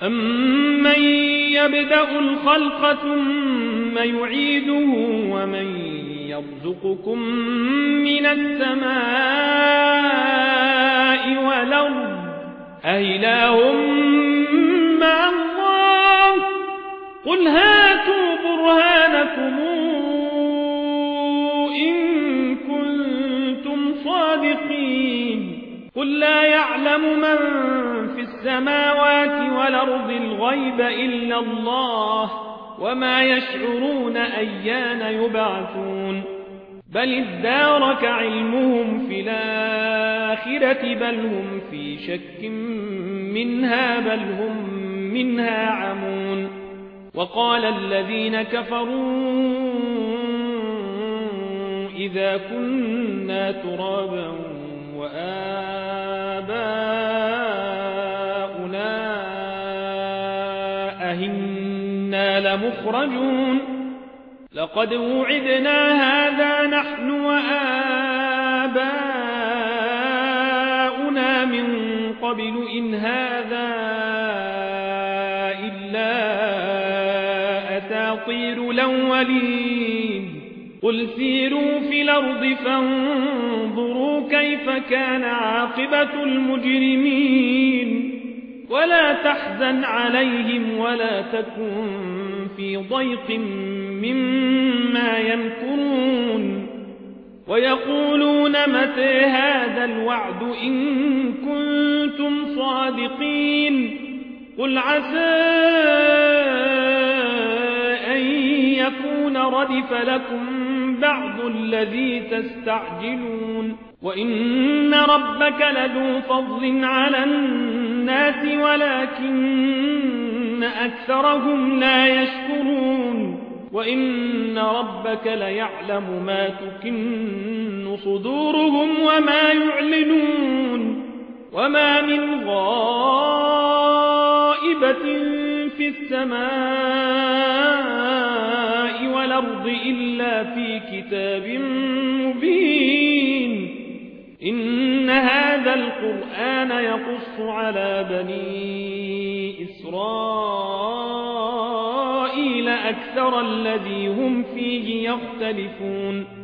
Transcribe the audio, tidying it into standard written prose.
أَمَّن يَبْدَأُ الْخَلْقَ ثُمَّ يُعِيدُهُ وَمَن يَرْزُقُكُم مِّنَ السَّمَاءِ وَالْأَرْضِ أَإِلَٰهٌ مَّعَ اللَّهِ ۚ قُلْ هَاتُوا بُرْهَانَكُمْ إِن كُنتُمْ صَادِقِينَ قُل لا يَعْلَمُ مَن فِي السَّمَاوَاتِ وَالْأَرْضِ الْغَيْبَ إِلَّا اللَّهُ وَمَا يَشْعُرُونَ أَيَّانَ يُبْعَثُونَ بَلِ ادَّارَكَ عِلْمُهُمْ فِي الْآخِرَةِ بَلْ هُمْ فِي شَكٍّ مِّنْهَا بَلْ هُمْ مِنْهَا عَمُونَ وَقَالَ الَّذِينَ كَفَرُوا إِذَا كُنَّا تُرَابًا وَآبَاؤُنَا أَإِنَّا لَمُخْرَجُونَ لَقَدْ وُعِدْنَا هَٰذَا نَحْنُ وَآبَاؤُنَا مِن قَبْلُ إِنْ هَٰذَا إِلَّا أَسَاطِيرُ الْأَوَّلِينَ قُلْ سِيرُوا فِي الْأَرْضِ فَانظُرُوا كَيْفَ كَانَ عَاقِبَةُ الْمُجْرِمِينَ وَلَا تَحْزَنْ عَلَيْهِمْ وَلَا تَكُن فِي ضَيْقٍ مِّمَّا يَمْكُرُونَ وَيَقُولُونَ مَتَىٰ هَٰذَا الْوَعْدُ إِن كُنتُمْ صَادِقِينَ قُلْ عَسَىٰ أَن يَكُونَ رَدِفَ لَكُم بَعْضُ الَّذِي تَسْتَعْجِلُونَ وَإِنَّ رَبَّكَ لَذُو فَضْلٍ عَلَى النَّاسِ وَلَٰكِنَّ أَكْثَرَهُمْ لَا يَشْكُرُونَ وَإِنَّ رَبَّكَ لَيَعْلَمُ مَا تُكِنُّ صُدُورُهُمْ وَمَا يُعْلِنُونَ وَمَا مِنْ غَائِبَةٍ فِي السَّمَاءِ وَالْأَرْضِ إِلَّا فِي كِتَابٍ مُّبِينٍ إِنَّ هَٰذَا الْقُرْآنَ يَقُصُّ عَلَىٰ بَنِي إِسْرَائِيلَ أَكْثَرَ الَّذِي هُمْ فِيهِ يَخْتَلِفُونَ